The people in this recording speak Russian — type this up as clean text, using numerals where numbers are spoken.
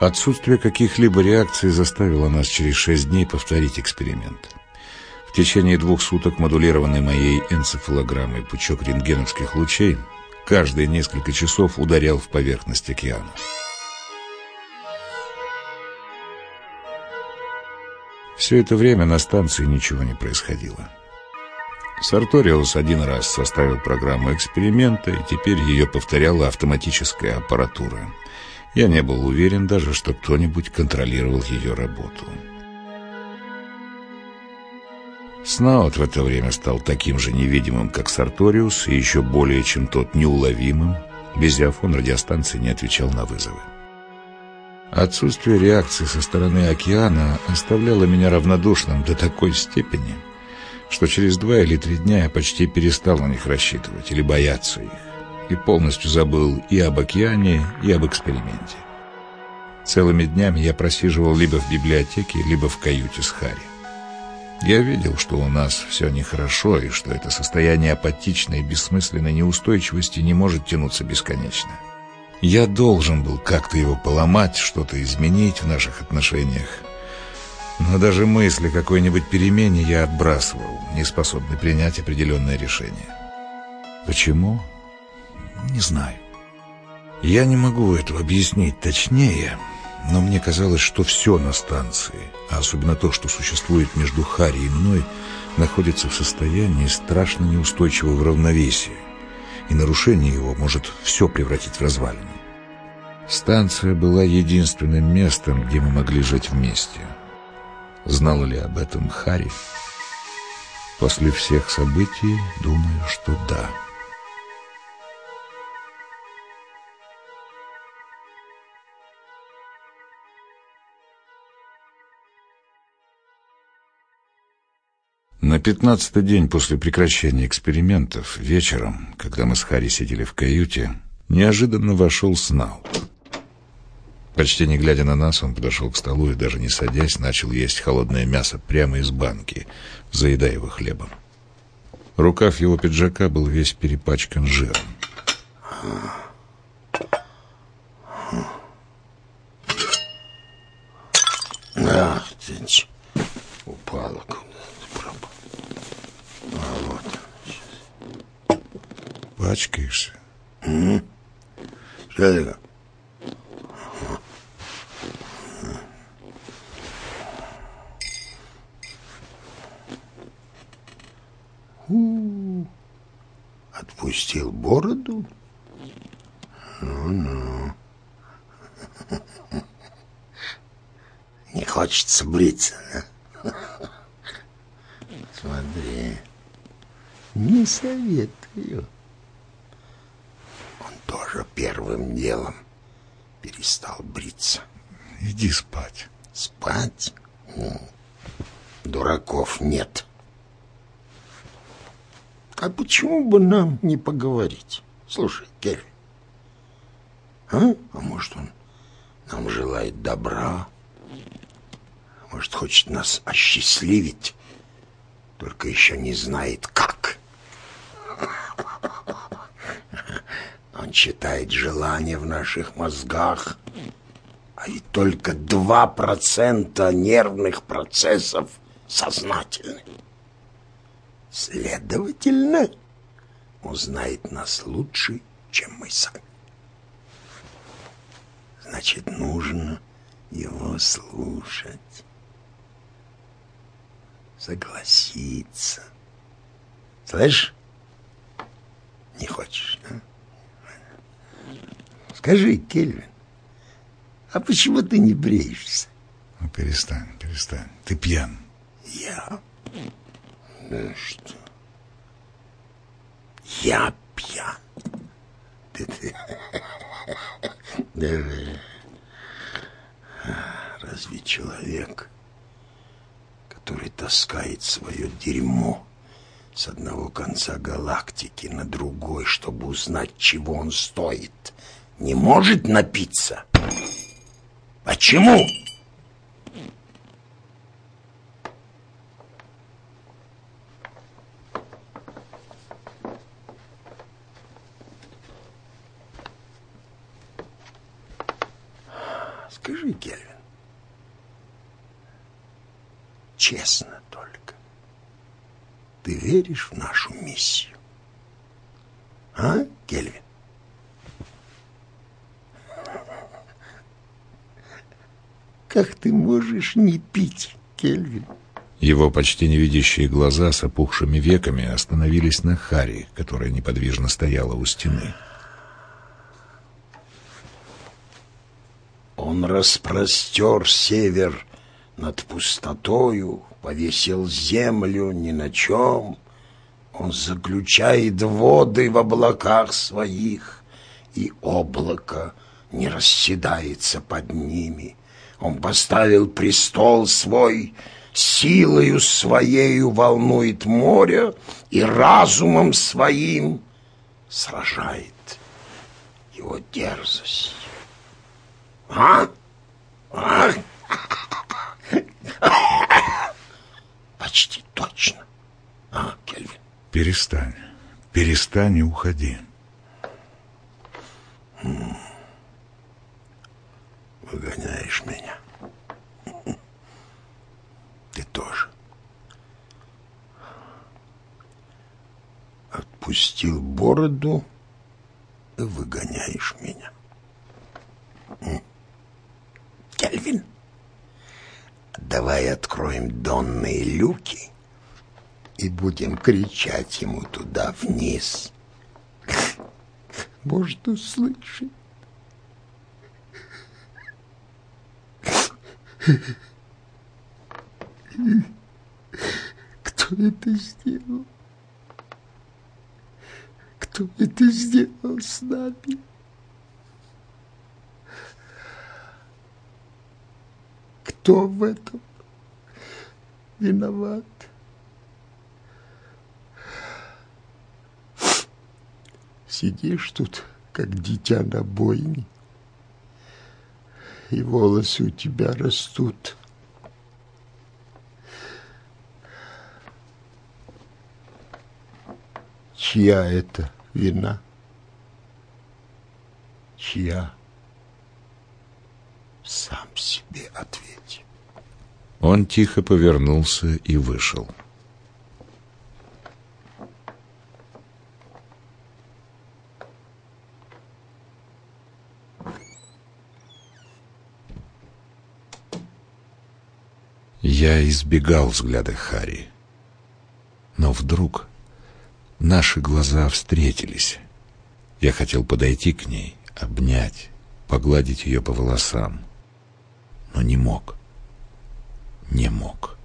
Отсутствие каких-либо реакций заставило нас через 6 дней повторить эксперимент. В течение 2 суток модулированный моей энцефалограммой пучок рентгеновских лучей каждые несколько часов ударял в поверхность океана. Все это время на станции ничего не происходило. Сарториус 1 раз составил программу эксперимента, и теперь ее повторяла автоматическая аппаратура. Я не был уверен даже, что кто-нибудь контролировал ее работу. Снаут в это время стал таким же невидимым, как Сарториус, и еще более чем тот неуловимым. Визиофон радиостанции не отвечал на вызовы. Отсутствие реакции со стороны океана оставляло меня равнодушным до такой степени, что через 2 или 3 дня я почти перестал на них рассчитывать или бояться их, и полностью забыл и об океане, и об эксперименте. Целыми днями я просиживал либо в библиотеке, либо в каюте с Харри. Я видел, что у нас все нехорошо, и что это состояние апатичной и бессмысленной неустойчивости не может тянуться бесконечно. Я должен был как-то его поломать, что-то изменить в наших отношениях. Но даже мысли о какой-нибудь перемене я отбрасывал, не способный принять определенное решение. Почему? Не знаю. Я не могу этого объяснить точнее, но мне казалось, что все на станции, а особенно то, что существует между Харри и мной, находится в состоянии страшно неустойчивого равновесия, и нарушение его может все превратить в развалины. Станция была единственным местом, где мы могли жить вместе. Знала ли об этом Харри? После всех событий, думаю, что да. На 15-й день после прекращения экспериментов, вечером, когда мы с Харри сидели в каюте, неожиданно вошел Снаут. Почти не глядя на нас, он подошел к столу и, даже не садясь, начал есть холодное мясо прямо из банки, заедая его хлебом. Рукав его пиджака был весь перепачкан жиром. Ах ты, упала куда-то. А вот сейчас. Пачкаешься? Что такое? Отпустил бороду? Ну-ну. Не хочется бриться, да? Смотри. Не советую. Он тоже первым делом перестал бриться. Иди спать. Спать? Дураков нет. А почему бы нам не поговорить? Слушай, Кельвин, а может, он нам желает добра? Может, хочет нас осчастливить, только еще не знает как. Он читает желания в наших мозгах, а ведь только 2% нервных процессов сознательны. Следовательно, узнает нас лучше, чем мы сами. Значит, нужно его слушать. Согласиться. Слышь? Не хочешь, да? Скажи, Кельвин, а почему ты не бреешься? Ну, перестань. Ты пьян. Я? Ну что? Я пьян. Разве человек, который таскает свое дерьмо с одного конца галактики на другой, чтобы узнать, чего он стоит, не может напиться? Почему? Скажи, Кельвин, честно только, ты веришь в нашу миссию? А, Кельвин? Как ты можешь не пить, Кельвин? Его почти невидящие глаза с опухшими веками остановились на Харри, которая неподвижно стояла у стены. Он распростер север над пустотою, повесил землю ни на чем. Он заключает воды в облаках своих, и облако не расседается под ними. Он поставил престол свой, силою своею волнует море и разумом своим сражает его дерзость. А? Почти точно. А, Кельвин? Перестань и уходи. Выгоняешь меня. Ты тоже. Отпустил бороду и выгоняешь меня. Кельвин, давай откроем донные люки и будем кричать ему туда вниз. Может, услышит. Кто это сделал? Кто это сделал с нами? Кто в этом виноват? Сидишь тут, как дитя на бойне, и волосы у тебя растут. Чья это вина? Чья? Сам себе ответь. Он тихо повернулся и вышел. Я избегал взгляда Харри. Но вдруг наши глаза встретились. Я хотел подойти к ней, обнять, погладить ее по волосам. Но не мог. Не мог.